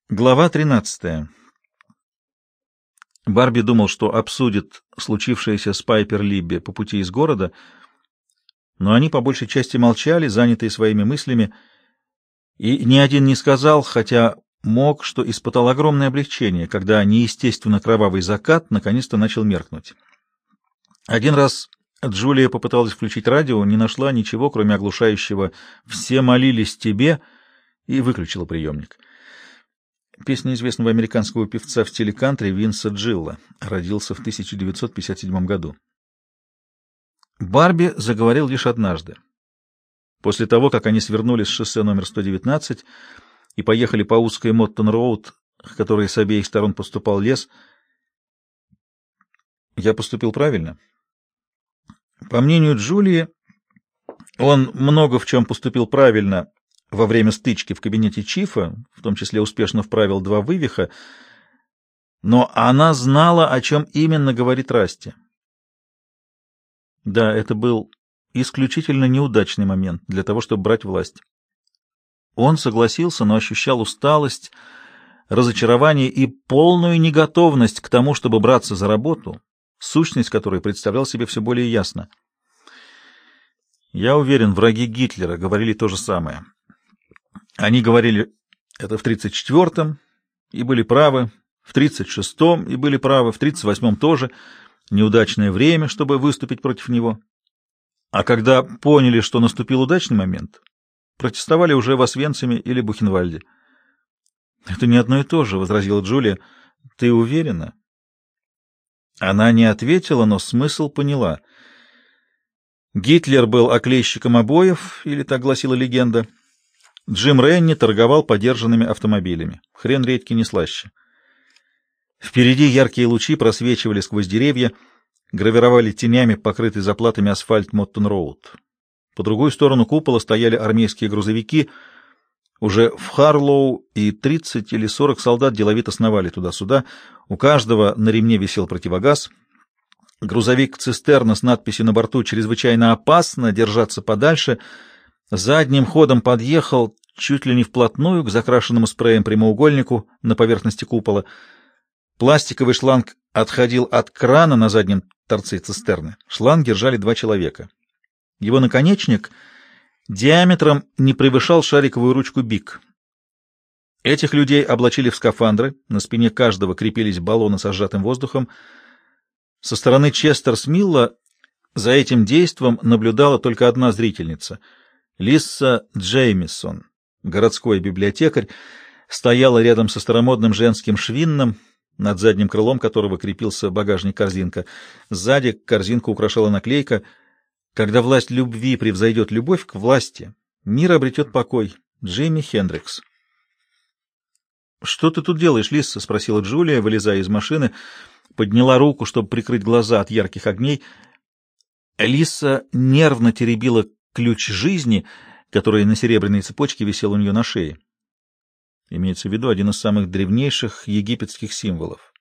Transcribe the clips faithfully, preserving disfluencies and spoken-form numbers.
Глава тринадцатая. Барби думал, что обсудит случившееся с Пайпер Либби по пути из города, но они по большей части молчали, занятые своими мыслями, и ни один не сказал, хотя мог, что испытал огромное облегчение, когда неестественно кровавый закат наконец-то начал меркнуть. Один раз Джулия попыталась включить радио, не нашла ничего, кроме оглушающего «Все молились тебе» и выключила приемник. Песня известного американского певца в стиле кантри Винса Джилла, родился в тысяча девятьсот пятьдесят седьмом году. Барби заговорил лишь однажды. После того, как они свернули с шоссе номер сто девятнадцать и поехали по узкой Моттон-роуд, к которой с обеих сторон поступал лес, я поступил правильно. По мнению Джулии, он много в чем поступил правильно во время стычки в кабинете Чифа, в том числе успешно вправил два вывиха, но она знала, о чем именно говорит Расти. Да, это был исключительно неудачный момент для того, чтобы брать власть. Он согласился, но ощущал усталость, разочарование и полную неготовность к тому, чтобы браться за работу, сущность которой представлял себе все более ясно. Я уверен, враги Гитлера говорили то же самое. Они говорили это в тридцать четвёртом и были правы, в тридцать шестом и были правы, в тридцать восьмом тоже. Неудачное время, чтобы выступить против него. А когда поняли, что наступил удачный момент, протестовали уже в Освенциме или Бухенвальде. «Это не одно и то же», — возразила Джулия. «Ты уверена?» Она не ответила, но смысл поняла. Гитлер был оклейщиком обоев, или так гласила легенда. Джим Ренни торговал подержанными автомобилями. Хрен редьки не слаще. Впереди яркие лучи просвечивали сквозь деревья, гравировали тенями покрытый заплатами асфальт Моттон-роуд. По другую сторону купола стояли армейские грузовики. Уже в Харлоу и тридцать или сорок солдат деловито сновали туда-сюда. У каждого на ремне висел противогаз. Грузовик-цистерна с надписью на борту «Чрезвычайно опасно, держаться подальше» задним ходом подъехал чуть ли не вплотную к закрашенному спреем прямоугольнику на поверхности купола. Пластиковый шланг отходил от крана на заднем торце цистерны. Шланг держали два человека. Его наконечник диаметром не превышал шариковую ручку Бик. Этих людей облачили в скафандры, на спине каждого крепились баллоны со сжатым воздухом. Со стороны Честерс-Милла за этим действом наблюдала только одна зрительница — Лисса Джеймисон, городской библиотекарь, стояла рядом со старомодным женским швинном, над задним крылом которого крепился багажник-корзинка. Сзади корзинку украшала наклейка: «Когда власть любви превзойдет любовь к власти, мир обретет покой. Джимми Хендрикс». «Что ты тут делаешь, Лисса?» — спросила Джулия, вылезая из машины, подняла руку, чтобы прикрыть глаза от ярких огней. Лисса нервно теребила ключ жизни, который на серебряной цепочке висел у нее на шее. Имеется в виду один из самых древнейших египетских символов.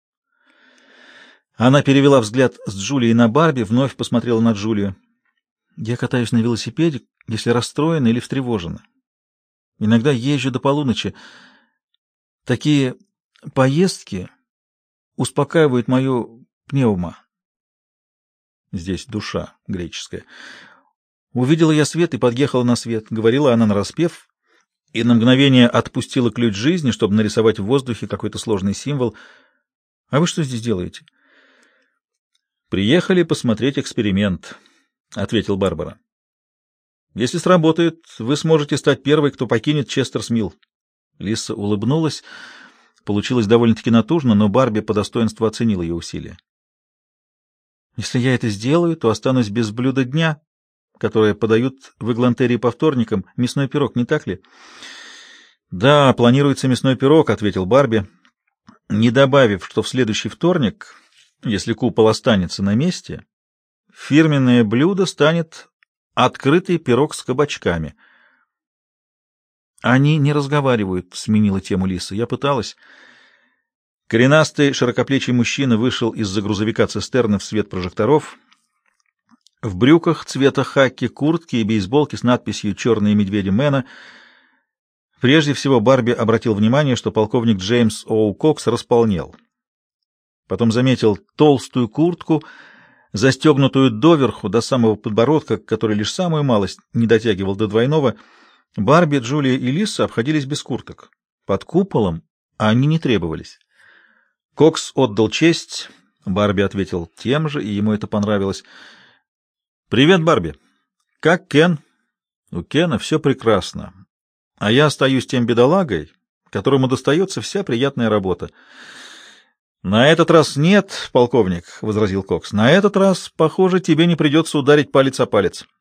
Она перевела взгляд с Джулии на Барби, вновь посмотрела на Джулию. «Я катаюсь на велосипеде, если расстроена или встревожена. Иногда езжу до полуночи. Такие поездки успокаивают мою пневма». Здесь душа греческая. «Увидела я свет и подъехала на свет», — говорила она нараспев, и на мгновение отпустила ключ жизни, чтобы нарисовать в воздухе какой-то сложный символ. «А вы что здесь делаете?» «Приехали посмотреть эксперимент», — ответил Барбара. «Если сработает, вы сможете стать первой, кто покинет Честерс-Милл». Лиса улыбнулась. Получилось довольно-таки натужно, но Барби по достоинству оценил ее усилия. «Если я это сделаю, то останусь без блюда дня, которое подают в Эглантерии по вторникам. Мясной пирог, не так ли?» «Да, планируется мясной пирог», — ответил Барби, не добавив, что в следующий вторник, если купол останется на месте, фирменное блюдо станет открытый пирог с кабачками. «Они не разговаривают», — сменила тему Лиса. «Я пыталась». Коренастый, широкоплечий мужчина вышел из-за грузовика цистерны в свет прожекторов. В брюках цвета хаки, куртки и бейсболки с надписью «Черные медведи Мэна». Прежде всего Барби обратил внимание, что полковник Джеймс Оу Кокс располнел. Потом заметил толстую куртку, застегнутую доверху до самого подбородка, который лишь самую малость не дотягивал до двойного. Барби, Джулия и Лиса обходились без курток. Под куполом они не требовались. Кокс отдал честь, Барби ответил тем же, и ему это понравилось. «Привет, Барби. Как Кен?» «У Кена все прекрасно. А я остаюсь тем бедолагой, которому достается вся приятная работа». «На этот раз нет, полковник», — возразил Кокс. «На этот раз, похоже, тебе не придется ударить палец о палец».